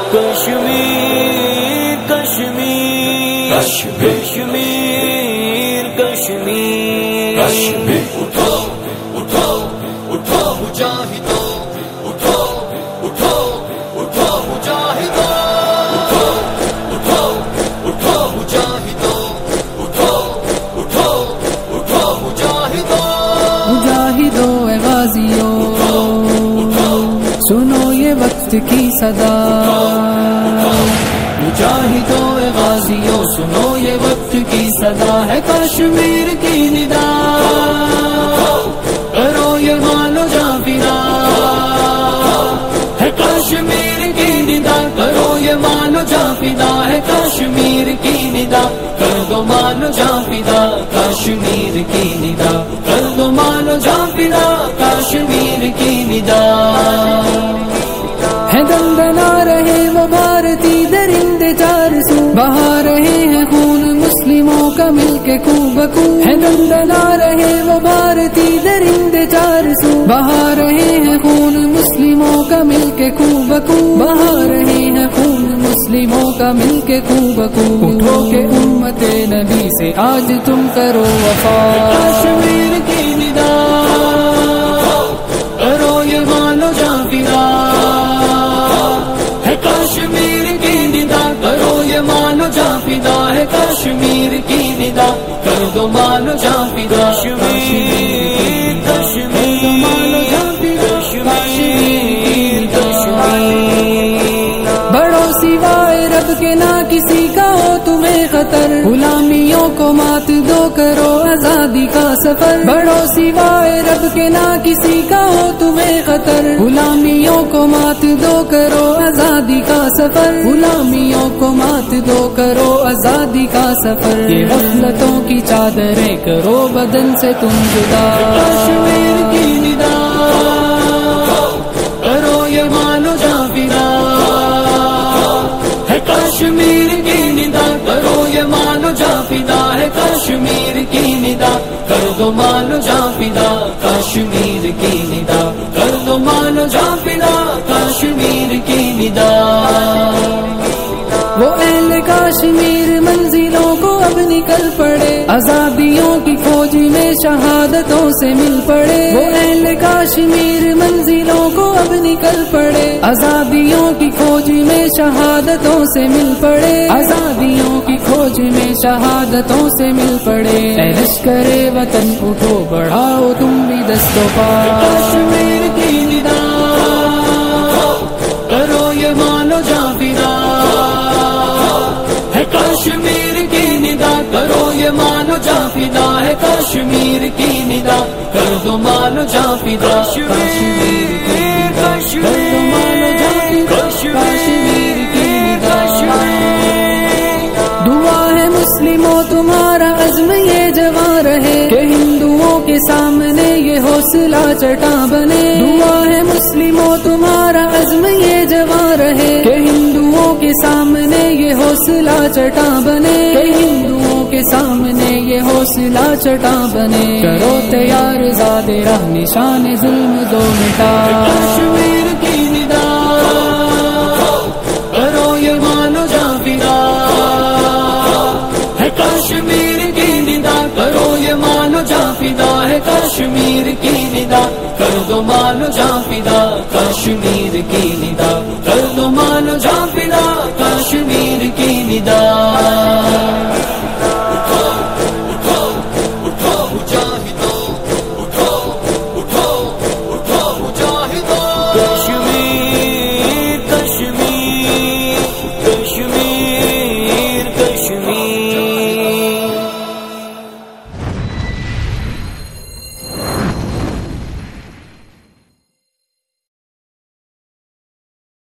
کشمیر کشمیر کشمیر کشمیر کشمیر اٹھو اٹھو اٹھو مجاہدو اٹھو اٹھو اٹھو مجاہدو اٹھو اٹھو اٹھو مجاہدو اٹھو اٹھو اٹھو مجاہدو مجاہدو اے غازیو سنو یہ وقت کی صدا مجاہدو اے غازیو سنو یہ وقت کی صدا ہے کشمیر کی ندا کرو یہ مانو جاں فدا ہے کشمیر کی ندا کرو یہ مانو جاں فدا ہے کشمیر کی ندا کر دو مانو جاں فدا کشمیر کی ندا کر دو مانو جاں فدا کشمیر کی ندا ہے دندنا رہے وہ بھارتی درندے چار سو بہا رہے ہیں خون مسلموں کا مل کے کو بکو ہے دندنا رہے وہ بھارتی درندے چار سو بہا رہے ہیں خون مسلموں کا مل کے کو بکو بہا رہے ہیں خون مسلموں کا مل کے کو بکو اٹھو کہ امت نبی سے آج تم کرو وفا کشمیر کی ندا کرو یہ مانو جاں فدا ہے کشمیر کی ندا کرو یہ مانو جاں فدا ہے کشمیر کی ندا کر دو مانو جاں فدا کشمیر کشمیر مانو جاں فدا کشمیر کشمیر بڑو سوائے رب کے نہ کسی کا ہو تمہیں خطر غلامیوں کو مات دو کرو آزادی کا سفر بڑو سوائے رب کے نہ کسی کا ہو تمہیں خطر غلامیوں کو مات دو کرو آزادی کا سفر غلامیوں کو مات دو کرو آزادی کا سفر یہ غفلتوں کی چادریں کرو بدن سے تم جدا کشمیر کی ندا کرو یہ مانو جاں فدا ہے کشمیر کی ندا کرو یہ مانو جاں فدا ہے کشمیر کی ندا کر دو مانو جاں فدا کشمیر کی ندا کر دو مانو جاں فدا کشمیر کی ندا وہ اہل کشمیر منزلوں کو اب نکل پڑے آزادیوں کی کھوج میں شہادتوں سے مل پڑے وہ اہل کشمیر منزلوں کو اب نکل پڑے آزادیوں کی کھوج میں شہادتوں سے مل پڑے آزادیوں کی کھوج میں شہادتوں سے مل پڑے اے لشکر وطن اٹھو بڑھاؤ تم بھی دستوں پا کشمیر کی ندا کرو یہ مانو جاں فدا ہے کشمیر کی ندا کرو یہ مانو جاں فدا ہے کشمیر کی ندا کر دو مانو جاں فدا کشمیر کشمیر مانو جاں فدا کشمیر کی ندا دعا ہے مسلموں تمہارا عزم یہ جواں رہے کہ ہندوؤں کے سامنے یہ حوصلہ چٹاں بنے دعا ہے مسلموں تمہارا عزم یہ جواں رہے کہ ہندوؤں کے سامنے یہ حوصلہ چٹاں بنے کہ ہندوؤں کے سامنے یہ حوصلہ چٹاں بنے کرو تیار زاد راہ نشان ظلم دو مٹا کشمیر کی ندا کرو یہ مانو جاں فدا ہے کشمیر کی ندا کرو یہ مانو جاں فدا ہے کشمیر کی ندا کر دو مانو جاں فدا کشمیر کی ندا